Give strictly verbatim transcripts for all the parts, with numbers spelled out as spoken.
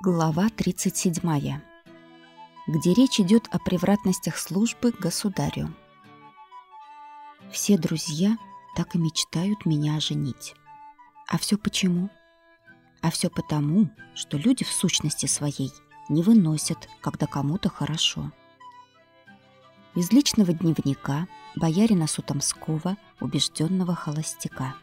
Глава тридцать седьмая, где речь идет о превратностях службы государю. Все друзья так и мечтают меня оженить. А все почему? А все потому, что люди в сущности своей не выносят, когда кому-то хорошо. Из личного дневника боярина Сутомского, убежденного холостяка.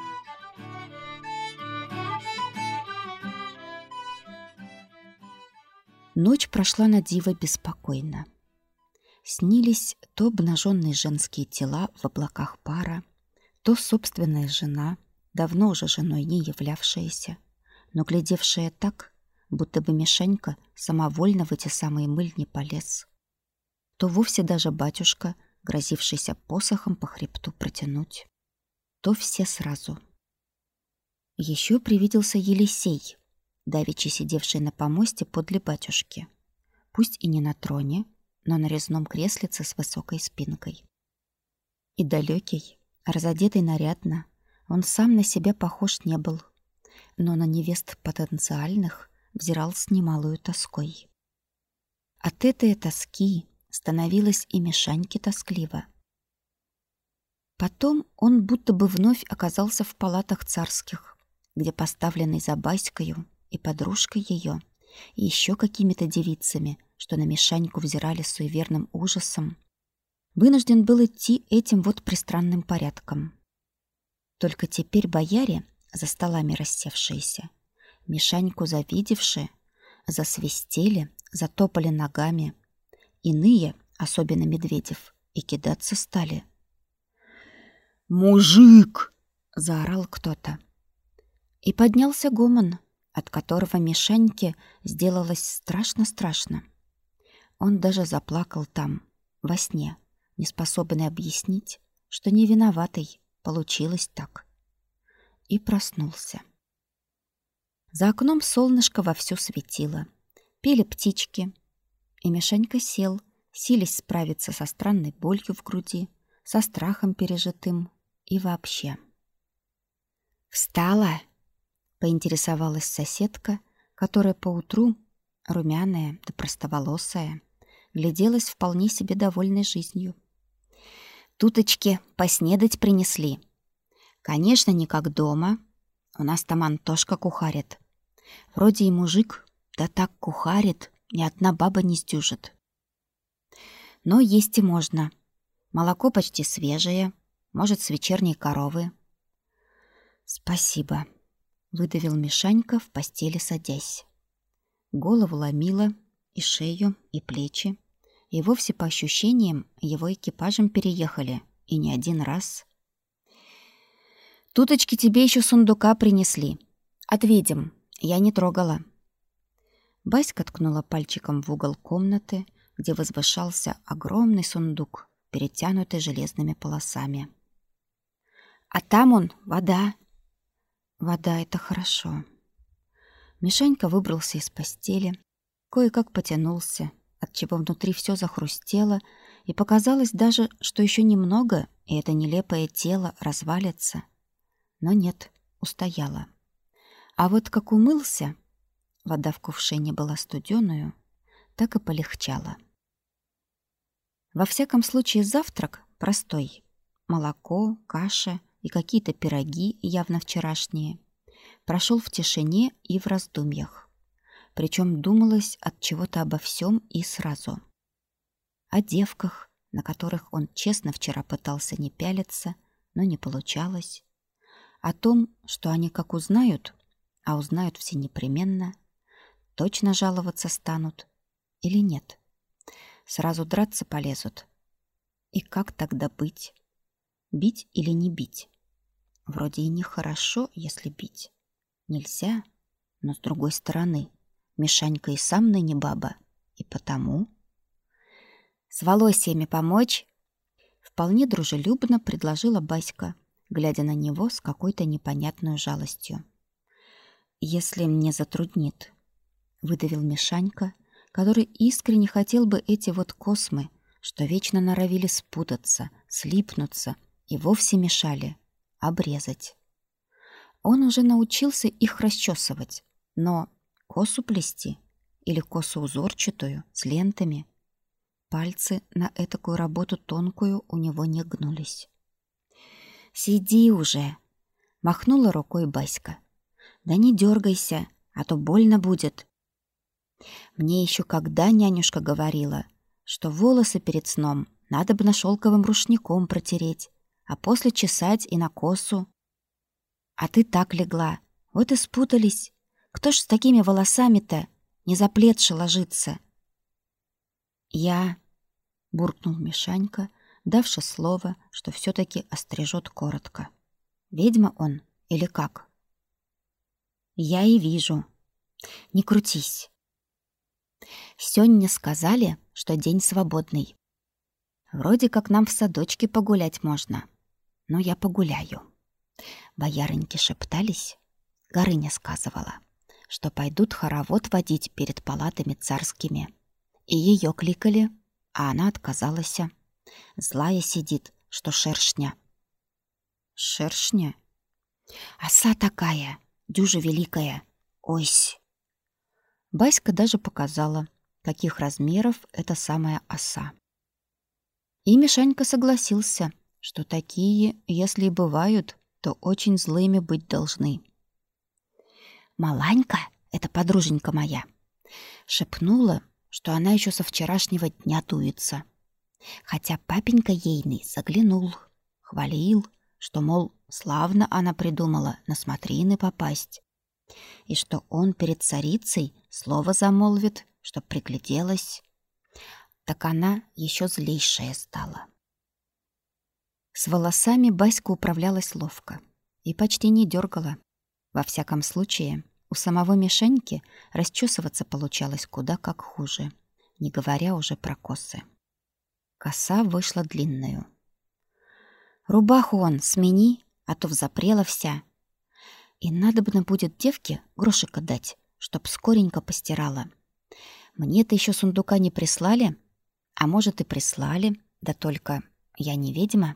Ночь прошла на диво беспокойно. Снились то обнаженные женские тела в облаках пара, то собственная жена, давно уже женой не являвшаяся, но глядевшая так, будто бы Мишанька самовольно в эти самые мыльни полез, то вовсе даже батюшка, грозившийся посохом по хребту протянуть, то все сразу. Еще привиделся Елисей, давеча сидевший на помосте подле батюшки, пусть и не на троне, но на резном креслице с высокой спинкой. И далекий, разодетый нарядно, он сам на себя похож не был, но на невест потенциальных взирал с немалою тоской. От этой тоски становилось и Мишаньке тоскливо. Потом он будто бы вновь оказался в палатах царских, где поставленный за Баською и подружкой ее, и еще какими-то девицами, что на Мишаньку взирали с суеверным ужасом, вынужден был идти этим вот пристранным порядком. Только теперь бояре, за столами рассевшиеся, Мишаньку завидевшие, засвистели, затопали ногами. Иные, особенно Медведев, и кидаться стали. «Мужик!» — заорал кто-то. И поднялся гомон, от которого Мишаньке сделалось страшно-страшно. Он даже заплакал там, во сне, неспособный объяснить, что не виноватый, получилось так. И проснулся. За окном солнышко вовсю светило. Пели птички. И Мишанька сел, силясь справиться со странной болью в груди, со страхом пережитым и вообще. «Встала?» — поинтересовалась соседка, которая поутру, румяная да простоволосая, гляделась вполне себе довольной жизнью. «Туточки поснедать принесли. Конечно, не как дома. У нас там Антошка кухарит. Вроде и мужик, да так кухарит, ни одна баба не сдюжит. Но есть и можно. Молоко почти свежее, может, с вечерней коровы». «Спасибо», — выдавил Мишанька в постели, садясь. Голову ломило, и шею, и плечи, и вовсе по ощущениям его экипажем переехали, и не один раз. «Туточки тебе еще сундука принесли. От ведьм. Я не трогала». Баська ткнула пальчиком в угол комнаты, где возвышался огромный сундук, перетянутый железными полосами. «А там он, вода». «Вода — это хорошо». Мишанька выбрался из постели, кое-как потянулся, отчего внутри все захрустело, и показалось даже, что еще немного, и это нелепое тело развалится. Но нет, устояло. А вот как умылся, вода в кувшине была студеную, так и полегчало. Во всяком случае, завтрак простой. Молоко, каша и какие-то пироги, явно вчерашние, прошел в тишине и в раздумьях. Причем думалось от чего-то обо всем и сразу. О девках, на которых он честно вчера пытался не пялиться, но не получалось. О том, что они как узнают, а узнают все непременно, точно жаловаться станут или нет. Сразу драться полезут. И как тогда быть? Бить или не бить? Вроде и нехорошо, если бить. Нельзя, но с другой стороны, Мишанька и сам ныне баба, и потому... «С волосьями помочь?» Вполне дружелюбно предложила Баська, глядя на него с какой-то непонятной жалостью. «Если не затруднит», — выдавил Мишанька, который искренне хотел бы эти вот космы, что вечно норовили спутаться, слипнуться и вовсе мешали, обрезать. Он уже научился их расчесывать, но косу плести или косу узорчатую с лентами. Пальцы на этакую работу тонкую у него не гнулись. «Сиди уже!» — махнула рукой Баська. «Да не дергайся, а то больно будет». Мне еще когда нянюшка говорила, что волосы перед сном надо бы на шелковым рушником протереть, а после чесать и на косу. А ты так легла, вот и спутались. Кто ж с такими волосами-то не заплетши ложится? Я, буркнул Мишанька, давши слово, что все-таки острижет коротко. Ведьма он или как? Я и вижу. Не крутись. Сёння сказали, что день свободный. Вроде как нам в садочке погулять можно. Но я погуляю. Боярыньки шептались. Горыня сказывала, что пойдут хоровод водить перед палатами царскими. И ее кликали, а она отказалась. Злая сидит, что шершня. Шершня? Оса такая, дюжа великая. Ойсь. Баська даже показала, каких размеров эта самая оса. И Мишанька согласился, что такие, если и бывают, то очень злыми быть должны. Маланька, эта подруженька моя, шепнула, что она еще со вчерашнего дня дуется. Хотя папенька ейный заглянул, хвалил, что, мол, славно она придумала на смотрины попасть, и что он перед царицей слово замолвит, чтоб пригляделась. Так она еще злейшая стала. С волосами Баська управлялась ловко и почти не дергала. Во всяком случае, у самого Мишеньки расчесываться получалось куда как хуже, не говоря уже про косы. Коса вышла длинную. «Рубаху он смени, а то взапрела вся. И надобно будет девке грошика дать, чтоб скоренько постирала. Мне-то еще сундука не прислали, а может и прислали, да только я не ведьма».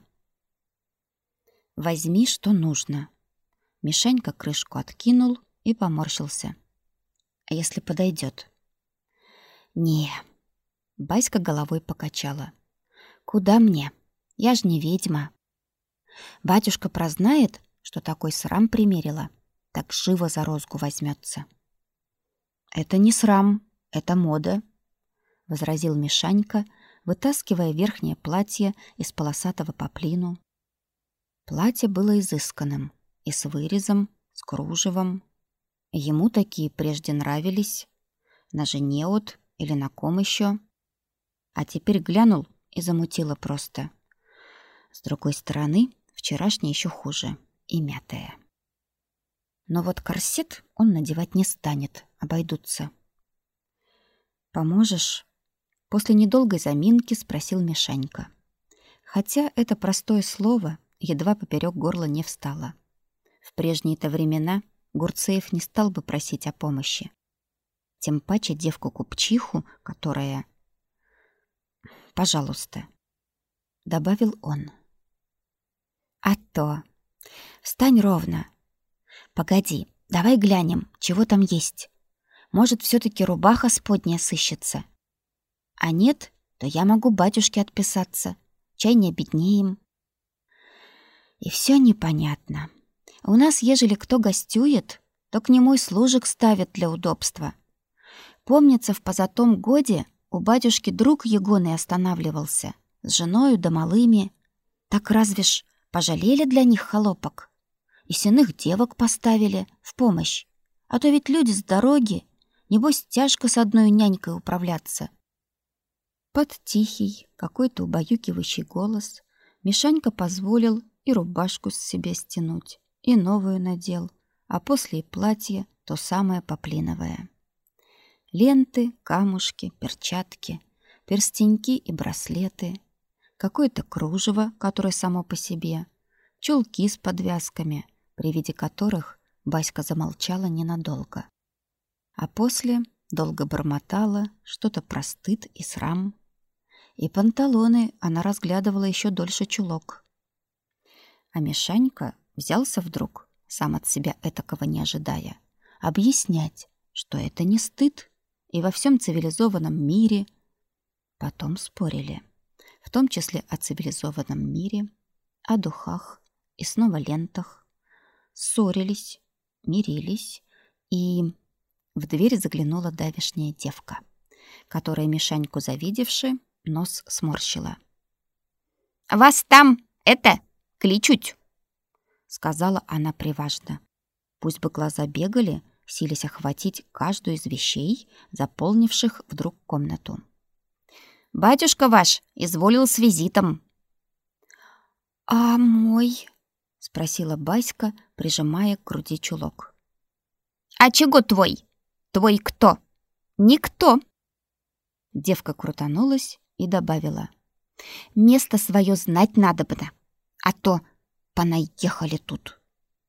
«Возьми, что нужно». Мишенька крышку откинул и поморщился. «А если подойдет?» «Не». Баська головой покачала. «Куда мне? Я ж не ведьма. Батюшка прознает, что такой срам примерила, так живо за розгу возьмется». «Это не срам, это мода», — возразил Мишанька, вытаскивая верхнее платье из полосатого поплину. Платье было изысканным и с вырезом, с кружевом. Ему такие прежде нравились. На жене от или на ком еще. А теперь глянул и замутило просто. С другой стороны, вчерашнее еще хуже и мятое. Но вот корсет он надевать не станет, обойдутся. «Поможешь?» После недолгой заминки спросил Мишанька. Хотя это простое слово едва поперек горла не встало. В прежние-то времена Гурцеев не стал бы просить о помощи. Тем паче девку-купчиху, которая... «Пожалуйста», — добавил он. «А то! Встань ровно! Погоди, давай глянем, чего там есть. Может, все-таки рубаха сподняя сыщется. А нет, то я могу батюшке отписаться. Чай не обеднеем». И все непонятно. У нас, ежели кто гостюет, то к нему и служек ставят для удобства. Помнится, в позатом годе у батюшки друг егоный останавливался с женою да малыми. Так разве ж пожалели для них холопок? И синых девок поставили в помощь. А то ведь люди с дороги, небось, тяжко с одной нянькой управляться. Под тихий, какой-то убаюкивающий голос Мишанька позволил и рубашку с себя стянуть, и новую надел, а после и платье то самое поплиновое. Ленты, камушки, перчатки, перстеньки и браслеты, какое-то кружево, которое само по себе, чулки с подвязками, при виде которых Баська замолчала ненадолго. А после долго бормотала что-то про стыд и срам. И панталоны она разглядывала еще дольше чулок. А Мишанька взялся вдруг, сам от себя этакого не ожидая, объяснять, что это не стыд, и во всем цивилизованном мире. Потом спорили, в том числе о цивилизованном мире, о духах и снова лентах. Ссорились, мирились, и в дверь заглянула давешняя девка, которая, Мишаньку завидевши, нос сморщила. «Вас там, это, кличуть!» — сказала она приважно. Пусть бы глаза бегали, силясь охватить каждую из вещей, заполнивших вдруг комнату. «Батюшка ваш изволил с визитом». «А мой?» — спросила Баська, прижимая к груди чулок. «А чего твой? Твой кто?» «Никто!» Девка крутанулась и добавила. «Место свое знать надобно, а то понаехали тут».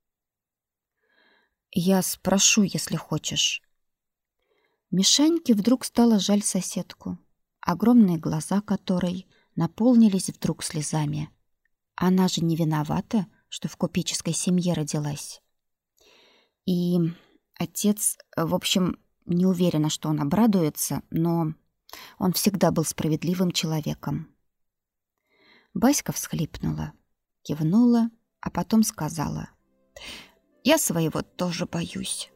«Я спрошу, если хочешь». Мишаньке вдруг стало жаль соседку, огромные глаза которой наполнились вдруг слезами. Она же не виновата, что в купеческой семье родилась. И отец, в общем, не уверена, что он обрадуется, но он всегда был справедливым человеком. Баська всхлипнула, кивнула, а потом сказала: «Я своего тоже боюсь».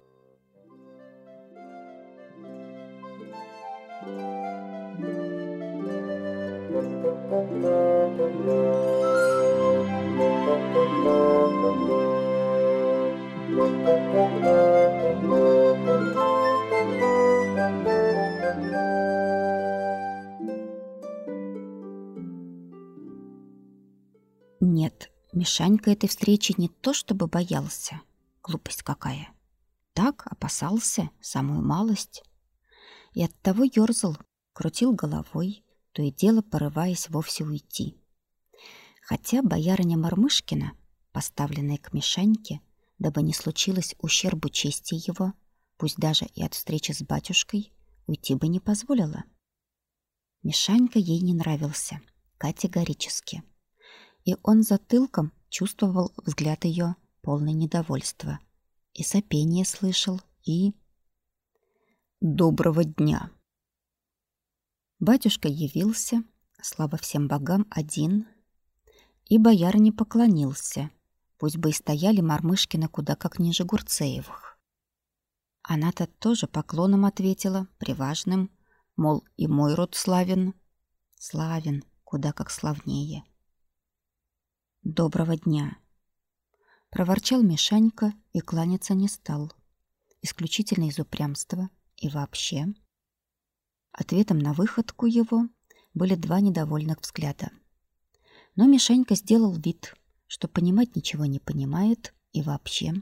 Нет, Мишанька этой встречи не то чтобы боялся. Глупость какая. Так опасался, самую малость. И оттого ёрзал, крутил головой, то и дело порываясь вовсе уйти. Хотя боярыня Мормышкина, поставленная к Мишаньке, дабы не случилось ущербу чести его, пусть даже и от встречи с батюшкой, уйти бы не позволила. Мишанька ей не нравился, категорически. И он затылком чувствовал взгляд ее, полный недовольства. И сопение слышал, и... «Доброго дня!» Батюшка явился, слава всем богам, один, и боярине поклонился, пусть бы и стояли Мормышкины куда как ниже Гурцеевых. Она-то тоже поклоном ответила, приважным, мол, и мой род славен. Славен, куда как славнее. «Доброго дня!» Проворчал Мишанька и кланяться не стал. Исключительно из упрямства и вообще. Ответом на выходку его были два недовольных взгляда. Но Мишанька сделал вид, что понимать ничего не понимает и вообще.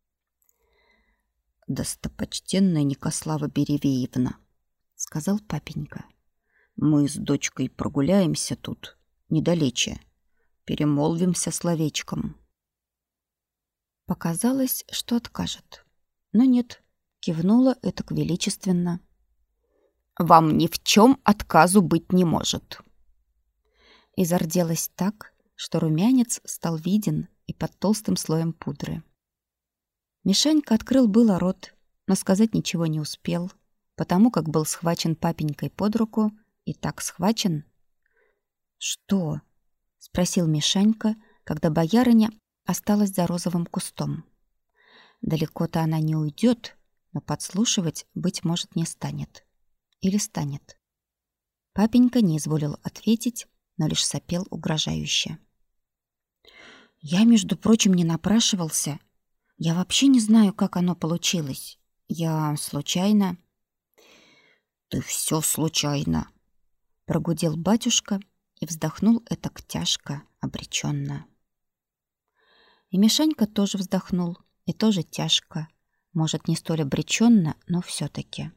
«Достопочтенная Никослава Беревеевна», — сказал папенька, — «мы с дочкой прогуляемся тут, недалече, перемолвимся словечком». Показалось, что откажет, но нет, кивнула этак величественно. «Вам ни в чем отказу быть не может». И зарделась так, что румянец стал виден и под толстым слоем пудры. Мишанька открыл было рот, но сказать ничего не успел, потому как был схвачен папенькой под руку и так схвачен. «Что?» — спросил Мишанька, когда боярыня осталась за розовым кустом. Далеко-то она не уйдет, но подслушивать, быть может, не станет. Или станет. Папенька не изволил ответить, но лишь сопел угрожающе. «Я, между прочим, не напрашивался. Я вообще не знаю, как оно получилось. Я случайно...» «Ты все случайно!» — прогудел батюшка и вздохнул этак тяжко, обреченно. И Мишанька тоже вздохнул, и тоже тяжко, может, не столь обреченно, но все-таки.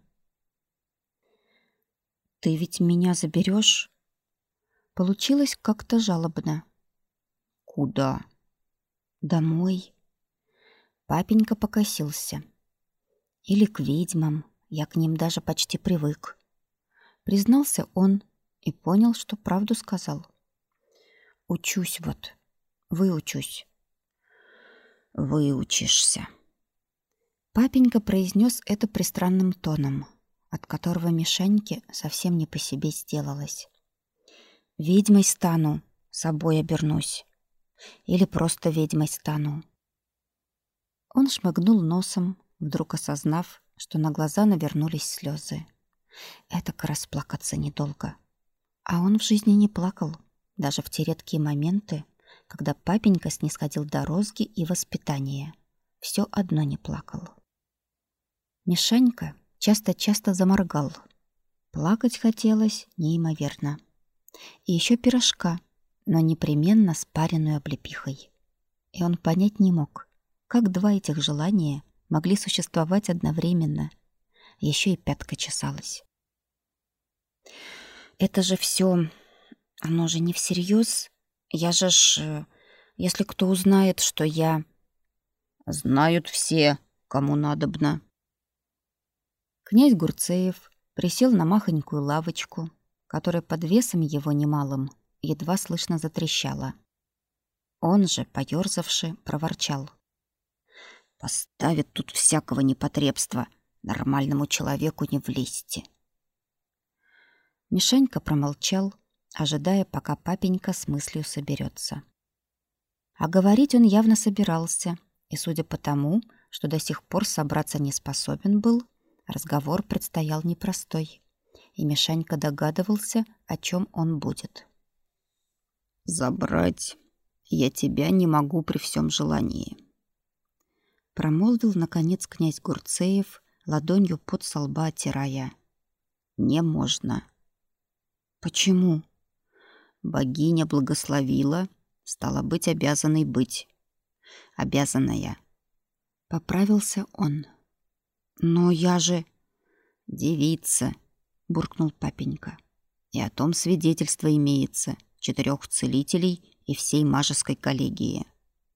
«Ты ведь меня заберешь?» Получилось как-то жалобно. «Куда?» «Домой». Папенька покосился. «Или к ведьмам, я к ним даже почти привык». Признался он и понял, что правду сказал. «Учусь вот, выучусь». «Выучишься». Папенька произнес это пристранным тоном, от которого Мишаньке совсем не по себе сделалось. «Ведьмой стану, собой обернусь. Или просто ведьмой стану». Он шмыгнул носом, вдруг осознав, что на глаза навернулись слезы. Этак расплакаться недолго. А он в жизни не плакал, даже в те редкие моменты, когда папенька снисходил до розги и воспитания. Все одно не плакал. Мишанька часто-часто заморгал. Плакать хотелось неимоверно. И еще пирожка, но непременно с пареной облепихой. И он понять не мог, как два этих желания могли существовать одновременно. Еще и пятка чесалась. Это же все, оно же не всерьез. Я же ж, если кто узнает, что я... Знают все, кому надобно. Князь Гурцеев присел на махонькую лавочку, которая под весом его немалым едва слышно затрещала. Он же, поёрзавши, проворчал: «Поставят тут всякого непотребства, нормальному человеку не влезть». Мишанька промолчал, ожидая, пока папенька с мыслью соберется. А говорить он явно собирался, и, судя по тому, что до сих пор собраться не способен был, разговор предстоял непростой, и Мишанька догадывался, о чем он будет. «Забрать я тебя не могу при всем желании», — промолвил, наконец, князь Гурцеев, ладонью пот со лба оттирая. «Не можно». «Почему?» «Богиня благословила, стала быть, обязанной быть. Обязанная». Поправился он. «Но я же...» «Девица», — буркнул папенька. «И о том свидетельство имеется четырех целителей и всей мажеской коллегии».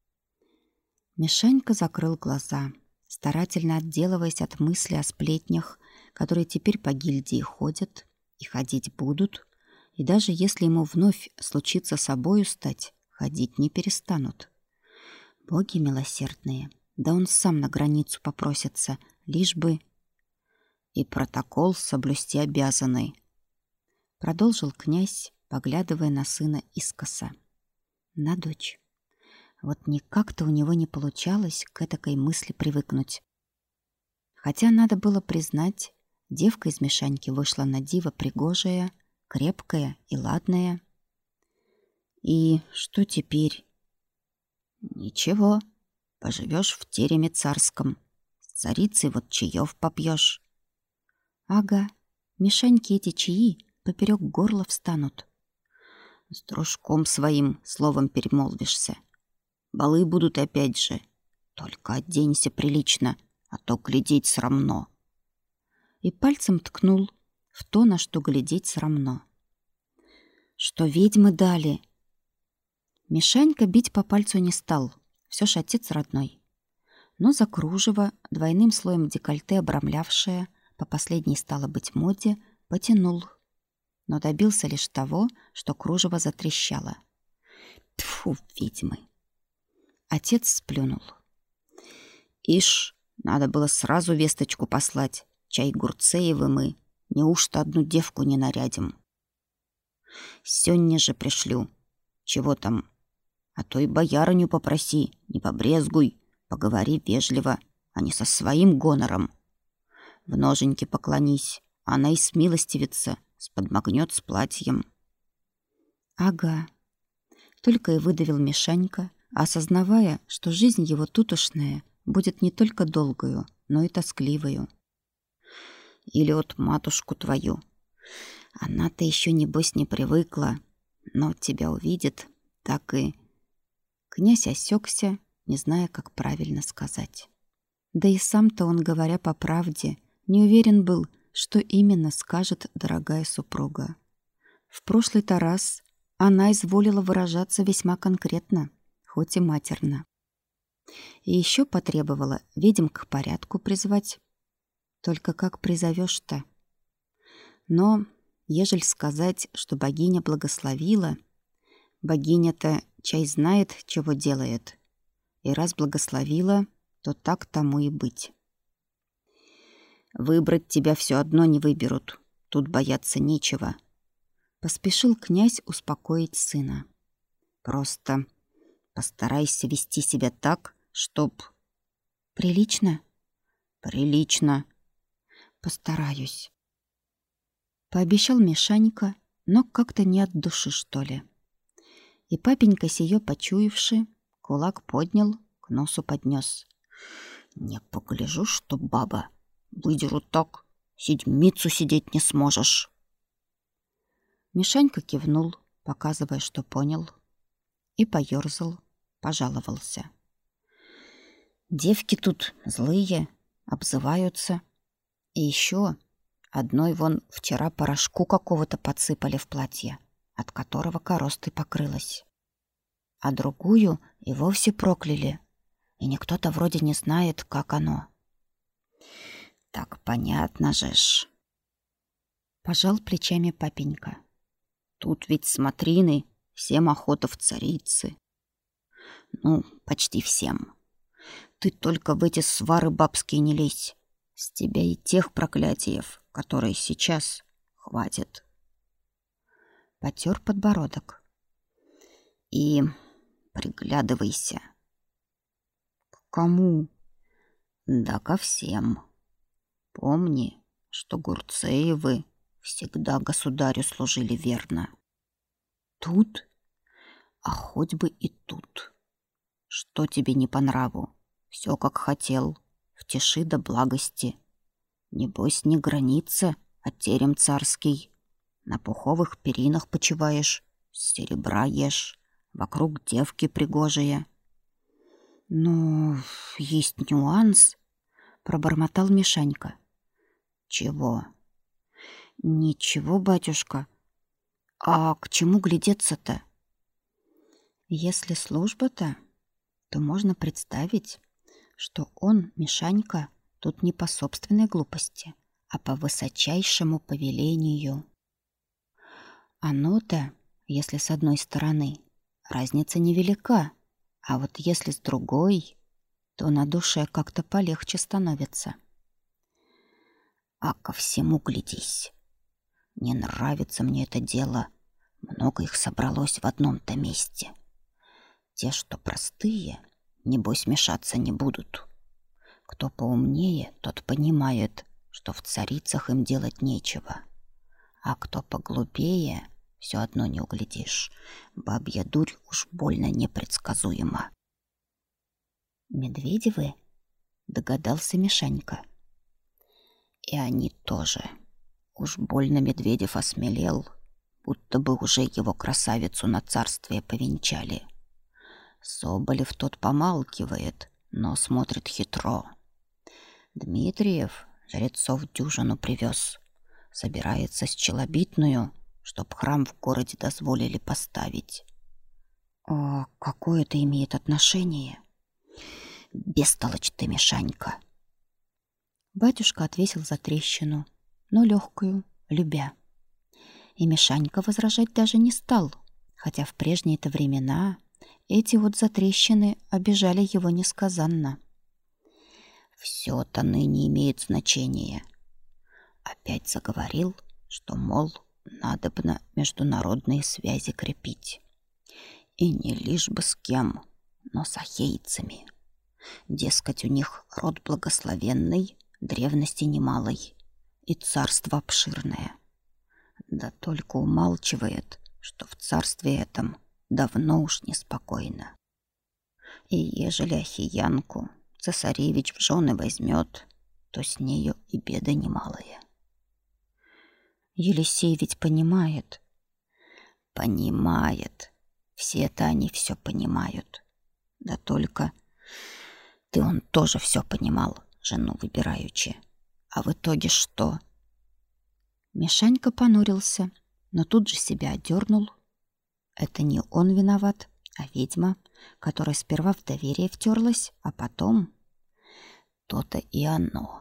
Мишанька закрыл глаза, старательно отделываясь от мысли о сплетнях, которые теперь по гильдии ходят и ходить будут, и даже если ему вновь случится собою стать, ходить не перестанут. Боги милосердные, да он сам на границу попросится, лишь бы... «И протокол соблюсти обязаны», — продолжил князь, поглядывая на сына искоса. На дочь. Вот никак-то у него не получалось к этакой мысли привыкнуть. Хотя надо было признать, девка из Мишаньки вышла на диво пригожая, крепкая и ладная. И что теперь? «Ничего, поживешь в тереме царском, с царицей вот чаев попьешь». Ага, Мишаньке эти чаи поперек горла встанут. «С дружком своим словом перемолвишься. Балы будут опять же. Только оденься прилично, а то глядеть срамно». И пальцем ткнул в то, на что глядеть срамно. «Что ведьмы дали?» Мишанька бить по пальцу не стал, все ж отец родной. Но за кружево, двойным слоем декольте обрамлявшее, по последней стало быть моде, потянул. Но добился лишь того, что кружево затрещало. Тьфу, ведьмы! Отец сплюнул. «Ишь, надо было сразу весточку послать. Чай Гурцеевы мы, неужто одну девку не нарядим? Сёння же пришлю. Чего там? А то и боярыню попроси, не побрезгуй, поговори вежливо, а не со своим гонором. В ноженьки поклонись, она и смилостивится, сподмогнет с платьем». Ага. Только и выдавил Мишанька, осознавая, что жизнь его тутошная будет не только долгою, но и тоскливою. «Или от матушку твою. Она-то еще небось не привыкла, но тебя увидит, так и...» Князь осекся, не зная, как правильно сказать. Да и сам-то он, говоря по правде, не уверен был, что именно скажет дорогая супруга. В прошлый-то раз она изволила выражаться весьма конкретно, хоть и матерно. И еще потребовала ведьм к порядку призвать. Только как призовешь-то? Но, ежель сказать, что богиня благословила, богиня-то чай знает, чего делает. И раз благословила, то так тому и быть. Выбрать тебя все одно не выберут. Тут бояться нечего. Поспешил князь успокоить сына. Просто постарайся вести себя так, чтоб... Прилично? Прилично. Постараюсь. Пообещал Мишанька, но как-то не от души, что ли. И папенька сие почуявши, кулак поднял, к носу поднес. Не погляжу, что баба. Выдеру так, седмицу сидеть не сможешь. Мишанька кивнул, показывая, что понял, и поёрзал, пожаловался. Девки тут злые, обзываются. И еще одной вон вчера порошку какого-то подсыпали в платье, от которого коростой покрылась. А другую и вовсе прокляли, и никто-то вроде не знает, как оно. Так понятно же ж. Пожал плечами папенька. Тут ведь смотрины, всем охота в царицы. Ну, почти всем. Ты только в эти свары бабские не лезь. С тебя и тех проклятиев, которые сейчас, хватит. Потер подбородок. И приглядывайся. К кому? Да ко всем. Помни, что Гурцеевы всегда государю служили верно. Тут? А хоть бы и тут. Что тебе не по нраву? Все как хотел, в тиши да благости. Небось, не граница, а терем царский. На пуховых перинах почиваешь, с серебра ешь, вокруг девки пригожие. Но есть нюанс, пробормотал Мишанька. Чего? Ничего, батюшка. А к чему глядеться-то? Если служба-то, то можно представить, что он, Мишанька, тут не по собственной глупости, а по высочайшему повелению. Оно-то, если с одной стороны, разница невелика, а вот если с другой, то на душе как-то полегче становится. А ко всему глядись. Не нравится мне это дело. Много их собралось в одном-то месте. Те, что простые, небось, мешаться не будут. Кто поумнее, тот понимает, что в царицах им делать нечего. А кто поглупее, все одно не углядишь. Бабья дурь уж больно непредсказуема. «Медведевы?» — догадался Мишанька. И они тоже. Уж больно Медведев осмелел, будто бы уже его красавицу на царствие повенчали. Соболев тот помалкивает, но смотрит хитро. Дмитриев жрецов дюжину привез. Собирается с челобитную, чтоб храм в городе дозволили поставить. А какое это имеет отношение? Бестолочь ты, Мишанька. Батюшка отвесил за трещину, но легкую, любя. И Мишанька возражать даже не стал, хотя в прежние-то времена эти вот затрещины обижали его несказанно. Все-то ныне имеет значение. Опять заговорил, что, мол, надобно международные связи крепить. И не лишь бы с кем, но с ахейцами. Дескать, у них род благословенный, древности немалой и царство обширное. Да только умалчивает, что в царстве этом давно уж неспокойно. И ежели ахиянку цесаревич в жены возьмет, то с нею и беды немалые. Елисей ведь понимает. Понимает. Все-то они все понимают. Да только ты он тоже все понимал, жену выбираючи. А в итоге что? Мишанька понурился, но тут же себя одернул. Это не он виноват, а ведьма, которая сперва в доверие втерлась, а потом... То-то и оно.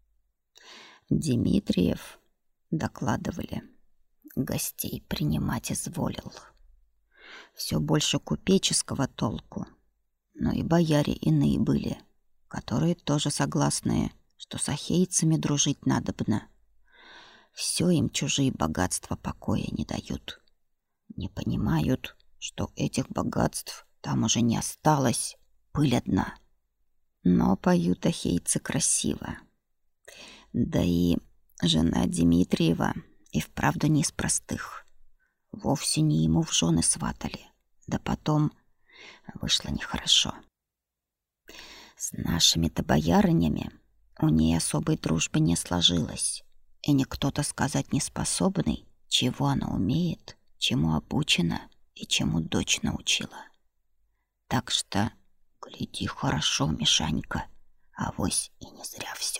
Дмитриев, докладывали, гостей принимать изволил. Все больше купеческого толку, но и бояре иные были, которые тоже согласные что с ахейцами дружить надобно. Все им чужие богатства покоя не дают. Не понимают, что этих богатств там уже не осталось, пыль одна. Но поют ахейцы красиво. Да и жена Дмитриева и вправду не из простых. Вовсе не ему в жены сватали. Да потом вышло нехорошо. С нашими-то боярынями у ней особой дружбы не сложилось. И никто-то сказать не способный, чего она умеет, чему обучена и чему дочь научила. Так что гляди хорошо, Мишанька, авось и не зря все.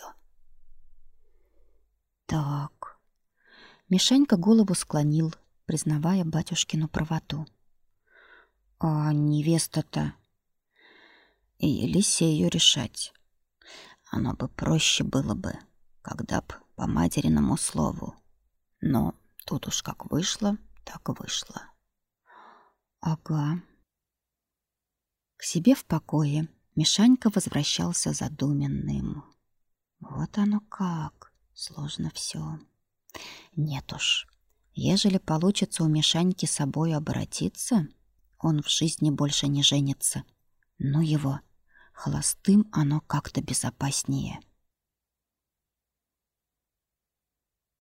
Так. Мишанька голову склонил, признавая батюшкину правоту. А невеста-то? И Елисею решать. Оно бы проще было бы, когда б по материному слову. Но тут уж как вышло, так вышло. Ага. К себе в покое Мишанька возвращался задуменным. Вот оно как. Сложно все. Нет уж. Ежели получится у Мишаньки собою обратиться, он в жизни больше не женится. Ну его. Холостым оно как-то безопаснее.